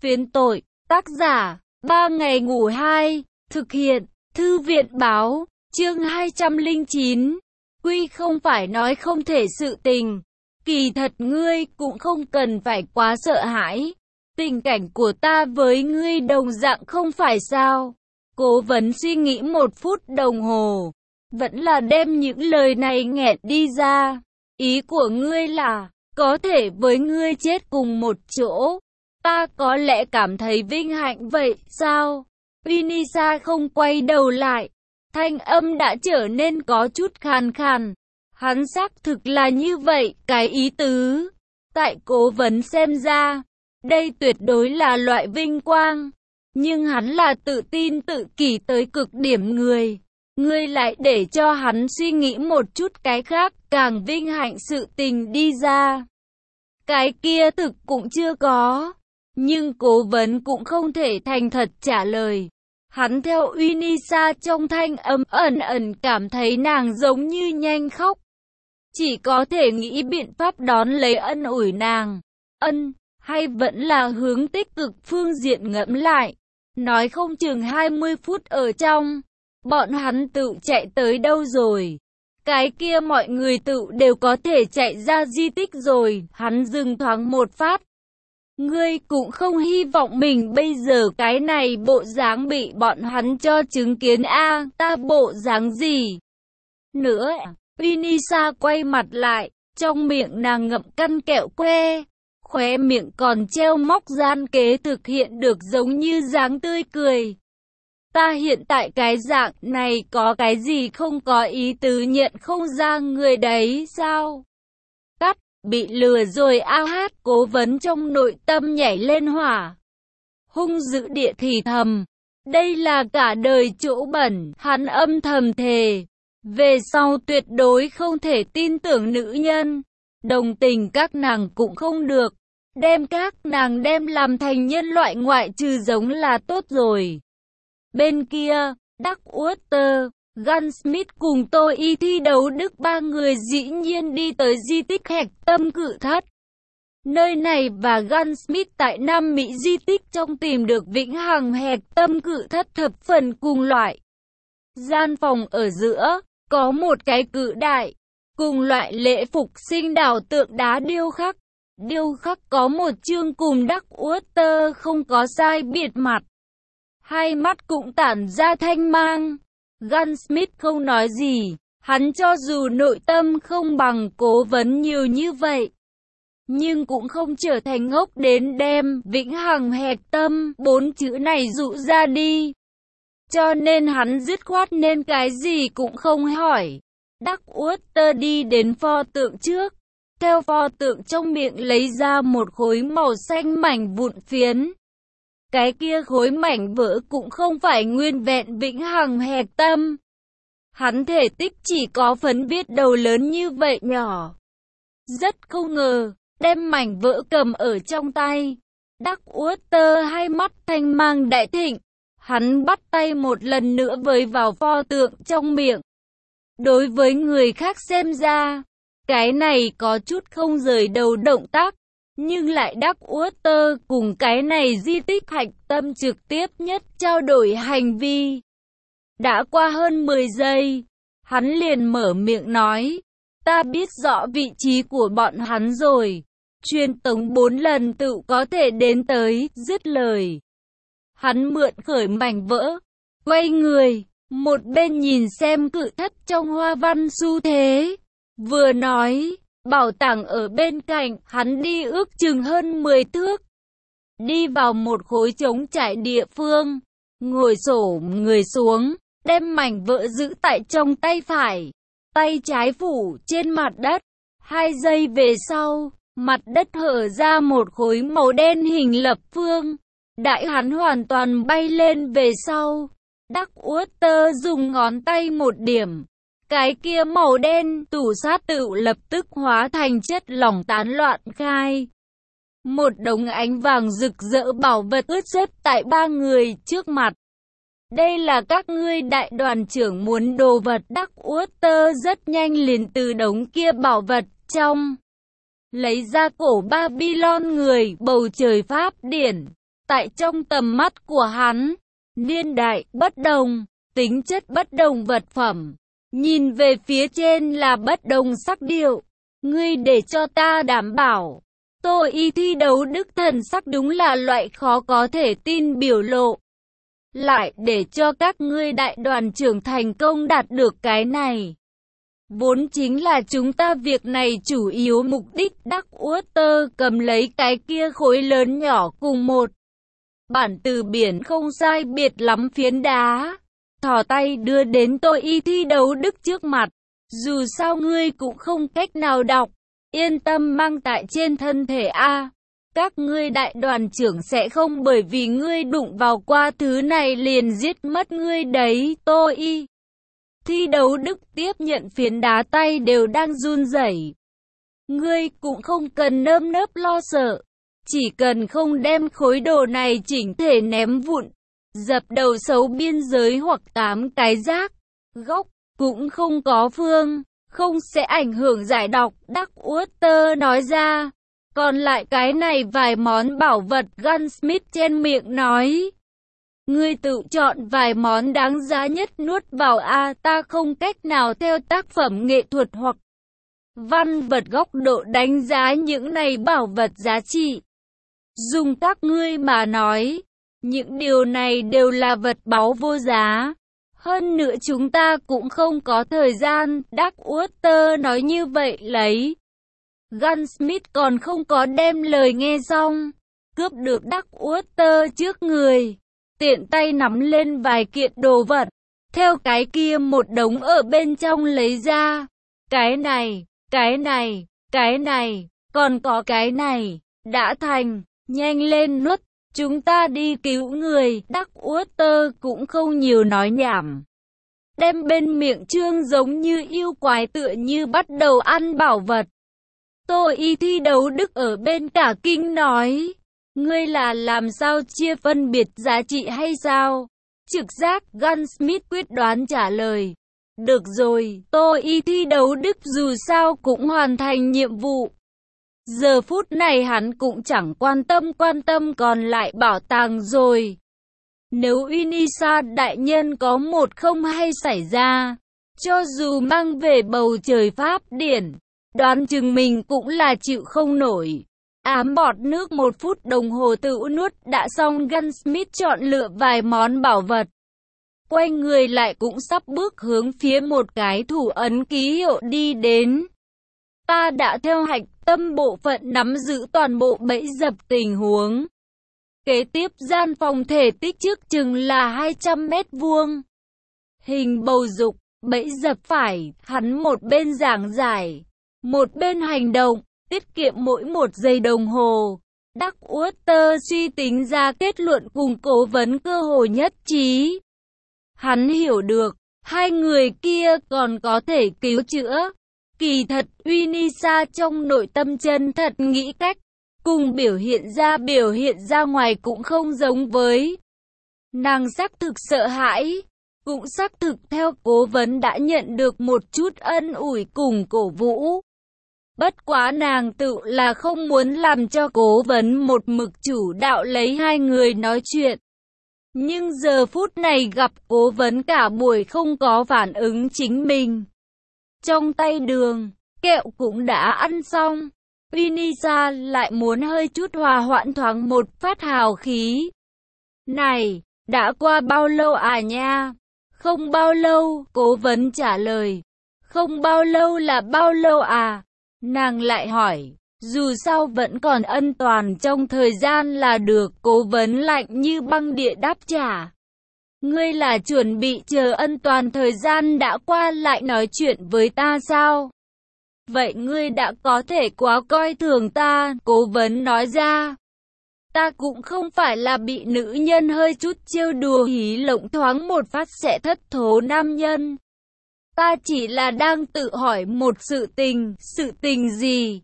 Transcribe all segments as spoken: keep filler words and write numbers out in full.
Phiến tội, tác giả, ba ngày ngủ hai, thực hiện, thư viện báo, chương hai trăm lẻ chín. Quy không phải nói không thể sự tình. Kỳ thật ngươi cũng không cần phải quá sợ hãi. Tình cảnh của ta với ngươi đồng dạng không phải sao. Cố vấn suy nghĩ một phút đồng hồ. Vẫn là đem những lời này nghẹn đi ra. Ý của ngươi là, có thể với ngươi chết cùng một chỗ. Ta có lẽ cảm thấy vinh hạnh vậy, sao? Vinisa không quay đầu lại. Thanh âm đã trở nên có chút khàn khàn. Hắn xác thực là như vậy, cái ý tứ. Tại cố vấn xem ra, đây tuyệt đối là loại vinh quang. Nhưng hắn là tự tin tự kỷ tới cực điểm người. Ngươi lại để cho hắn suy nghĩ một chút cái khác, càng vinh hạnh sự tình đi ra. Cái kia thực cũng chưa có. Nhưng cố vấn cũng không thể thành thật trả lời. Hắn theo Unisa trong thanh âm ẩn ẩn cảm thấy nàng giống như nhanh khóc. Chỉ có thể nghĩ biện pháp đón lấy ân ủi nàng. Ân, hay vẫn là hướng tích cực phương diện ngẫm lại. Nói không chừng hai mươi phút ở trong, bọn hắn tự chạy tới đâu rồi. Cái kia mọi người tự đều có thể chạy ra di tích rồi. Hắn dừng thoáng một phát. Ngươi cũng không hy vọng mình bây giờ cái này bộ dáng bị bọn hắn cho chứng kiến a, ta bộ dáng gì? Nữa, Vinisa quay mặt lại, trong miệng nàng ngậm căn kẹo que, khóe miệng còn treo móc gian kế thực hiện được giống như dáng tươi cười. Ta hiện tại cái dạng này có cái gì không có ý tứ nhận không ra người đấy sao? Cắt, bị lừa rồi a hát, cố vấn trong nội tâm nhảy lên hỏa. Hung dữ địa thì thầm, đây là cả đời chỗ bẩn, hắn âm thầm thề. Về sau tuyệt đối không thể tin tưởng nữ nhân, đồng tình các nàng cũng không được, đem các nàng đem làm thành nhân loại ngoại trừ giống là tốt rồi. Bên kia, Darkwater, Gunsmith cùng Tô Y thi đấu Đức ba người dĩ nhiên đi tới di tích Hạch Tâm Cự Thất. Nơi này và Gunsmith tại Nam Mỹ di tích trong tìm được vĩnh hằng Hạch Tâm Cự Thất thập phần cùng loại. Gian phòng ở giữa, có một cái cự đại, cùng loại lễ phục sinh đảo tượng đá điêu khắc. Điêu khắc có một chương cùng Darkwater không có sai biệt mặt. Hai mắt cũng tản ra thanh mang. Gunsmith không nói gì, hắn cho dù nội tâm không bằng cố vấn nhiều như vậy, nhưng cũng không trở thành ngốc đến đem vĩnh hằng hạch tâm bốn chữ này dụ ra đi. Cho nên hắn dứt khoát nên cái gì cũng không hỏi. Darkwater đi đến pho tượng trước, theo pho tượng trong miệng lấy ra một khối màu xanh mảnh vụn phiến. Cái kia khối mảnh vỡ cũng không phải nguyên vẹn vĩnh hằng hạch tâm. Hắn thể tích chỉ có phấn viết đầu lớn như vậy nhỏ. Rất không ngờ, đem mảnh vỡ cầm ở trong tay. Darkwater hai mắt thanh mang đại thịnh. Hắn bắt tay một lần nữa với vào pho tượng trong miệng. Đối với người khác xem ra, cái này có chút không rời đầu động tác. Nhưng lại Darkwater cùng cái này di tích hạch tâm trực tiếp nhất trao đổi hành vi. Đã qua hơn mười giây, hắn liền mở miệng nói, ta biết rõ vị trí của bọn hắn rồi, truyền tống bốn lần tự có thể đến tới, dứt lời. Hắn mượn khởi mảnh vỡ, quay người, một bên nhìn xem cự thất trong hoa văn xu thế, vừa nói, bảo tàng ở bên cạnh, hắn đi ước chừng hơn mười thước. Đi vào một khối trống trải địa phương, ngồi xổm người xuống, đem mảnh vỡ giữ tại trong tay phải, tay trái phủ trên mặt đất. Hai giây về sau, mặt đất hở ra một khối màu đen hình lập phương. Đại hắn hoàn toàn bay lên về sau, Darkwater dùng ngón tay một điểm. Cái kia màu đen tủ sát tự lập tức hóa thành chất lỏng tán loạn khai. Một đống ánh vàng rực rỡ bảo vật ướt xếp tại ba người trước mặt. Đây là các ngươi đại đoàn trưởng muốn đồ vật. Darkwater rất nhanh liền từ đống kia bảo vật trong lấy ra cổ Babylon người bầu trời pháp điển. Tại trong tầm mắt của hắn, niên đại bất đồng, tính chất bất đồng vật phẩm, nhìn về phía trên là bất đồng sắc điệu. Ngươi để cho ta đảm bảo, Tô Y thi đấu đức thần sắc đúng là loại khó có thể tin biểu lộ. Lại để cho các ngươi đại đoàn trưởng thành công đạt được cái này. Vốn chính là chúng ta việc này chủ yếu mục đích. Đắc Utter cầm lấy cái kia khối lớn nhỏ cùng một bản từ biển không sai biệt lắm phiến đá. Thò tay đưa đến Tô Y thi đấu đức trước mặt. Dù sao ngươi cũng không cách nào đọc. Yên tâm mang tại trên thân thể A. Các ngươi đại đoàn trưởng sẽ không bởi vì ngươi đụng vào qua thứ này liền giết mất ngươi đấy. Tô Y thi đấu đức tiếp nhận phiến đá, tay đều đang run rẩy. Ngươi cũng không cần nơm nớp lo sợ. Chỉ cần không đem khối đồ này chỉnh thể ném vụn, dập đầu xấu biên giới hoặc tám cái rác, góc, cũng không có phương, không sẽ ảnh hưởng giải độc. Đắc Utter nói ra. Còn lại cái này vài món bảo vật, Gunsmith trên miệng nói. Ngươi tự chọn vài món đáng giá nhất nuốt vào A, ta không cách nào theo tác phẩm nghệ thuật hoặc văn vật góc độ đánh giá những này bảo vật giá trị. Dùng các ngươi mà nói, những điều này đều là vật báu vô giá. Hơn nữa chúng ta cũng không có thời gian. Đắc Utter nói như vậy lấy. Gunsmith còn không có đem lời nghe xong, cướp được Đắc Utter trước người, tiện tay nắm lên vài kiện đồ vật, theo cái kia một đống ở bên trong lấy ra. Cái này, cái này, cái này, còn có cái này, đã thành, nhanh lên nuốt, chúng ta đi cứu người. Đắc Utter cũng không nhiều nói nhảm, đem bên miệng trương giống như yêu quái tựa như bắt đầu ăn bảo vật. Tô Y thi đấu đức ở bên cả kinh nói, ngươi là làm sao chia phân biệt giá trị hay sao? Trực giác. Gunsmith quyết đoán trả lời. Được rồi, Tô Y thi đấu đức dù sao cũng hoàn thành nhiệm vụ. Giờ phút này hắn cũng chẳng quan tâm quan tâm còn lại bảo tàng rồi. Nếu Unisa đại nhân có một không hay xảy ra, cho dù mang về bầu trời pháp điển, đoán chừng mình cũng là chịu không nổi. Ám bọt nước một phút đồng hồ tự nuốt đã xong. Gunsmith chọn lựa vài món bảo vật, quay người lại cũng sắp bước hướng phía một cái thủ ấn ký hiệu đi đến. Ta đã theo hạch tâm bộ phận nắm giữ toàn bộ bẫy dập tình huống. Kế tiếp gian phòng thể tích trước chừng là hai trăm mét vuông. Hình bầu dục, bẫy dập phải, hắn một bên giảng giải, một bên hành động, tiết kiệm mỗi một giây đồng hồ. Đắc Utter suy tính ra kết luận cùng cố vấn cơ hồ nhất trí. Hắn hiểu được, hai người kia còn có thể cứu chữa. Kỳ thật, Unisa trong nội tâm chân thật nghĩ cách, cùng biểu hiện ra biểu hiện ra ngoài cũng không giống với. Nàng xác thực sợ hãi, cũng xác thực theo cố vấn đã nhận được một chút ân ủi cùng cổ vũ. Bất quá nàng tự là không muốn làm cho cố vấn một mực chủ đạo lấy hai người nói chuyện. Nhưng giờ phút này gặp cố vấn cả buổi không có phản ứng chính mình. Trong tay đường, kẹo cũng đã ăn xong. Unisa lại muốn hơi chút hòa hoãn thoáng một phát hào khí. Này, đã qua bao lâu à nha? Không bao lâu, cố vấn trả lời. Không bao lâu là bao lâu à? Nàng lại hỏi. Dù sao vẫn còn ân toàn trong thời gian là được. Cố vấn lạnh như băng địa đáp trả. Ngươi là chuẩn bị chờ ân toàn thời gian đã qua lại nói chuyện với ta sao? Vậy ngươi đã có thể quá coi thường ta, cố vấn nói ra. Ta cũng không phải là bị nữ nhân hơi chút trêu đùa hí lộng thoáng một phát sẽ thất thố nam nhân. Ta chỉ là đang tự hỏi một sự tình, sự tình gì?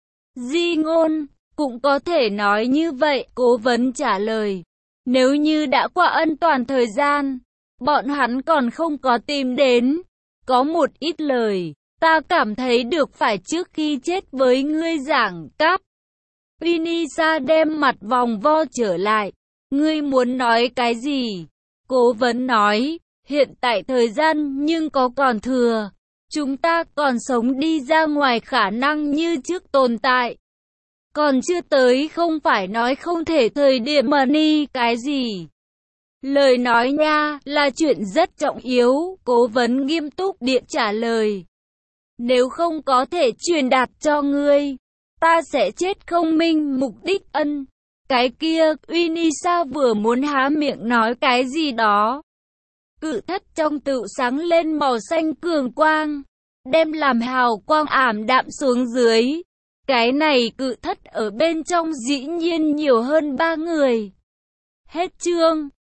Di ngôn, cũng có thể nói như vậy, cố vấn trả lời. Nếu như đã qua ân toàn thời gian, bọn hắn còn không có tìm đến. Có một ít lời, ta cảm thấy được phải trước khi chết với ngươi giảng cáp. Unisa đem mặt vòng vo trở lại. Ngươi muốn nói cái gì? Cố vấn nói, hiện tại thời gian nhưng có còn thừa. Chúng ta còn sống đi ra ngoài khả năng như trước tồn tại. Còn chưa tới không phải nói không thể thời điểm mà ni cái gì. Lời nói nha là chuyện rất trọng yếu, cố vấn nghiêm túc điện trả lời. Nếu không có thể truyền đạt cho ngươi, ta sẽ chết không minh mục đích ân. Cái kia, Unisa vừa muốn há miệng nói cái gì đó. Cự thất trong tựu sáng lên màu xanh cường quang, đem làm hào quang ảm đạm xuống dưới. Cái này cự thất ở bên trong dĩ nhiên nhiều hơn ba người. Hết chương.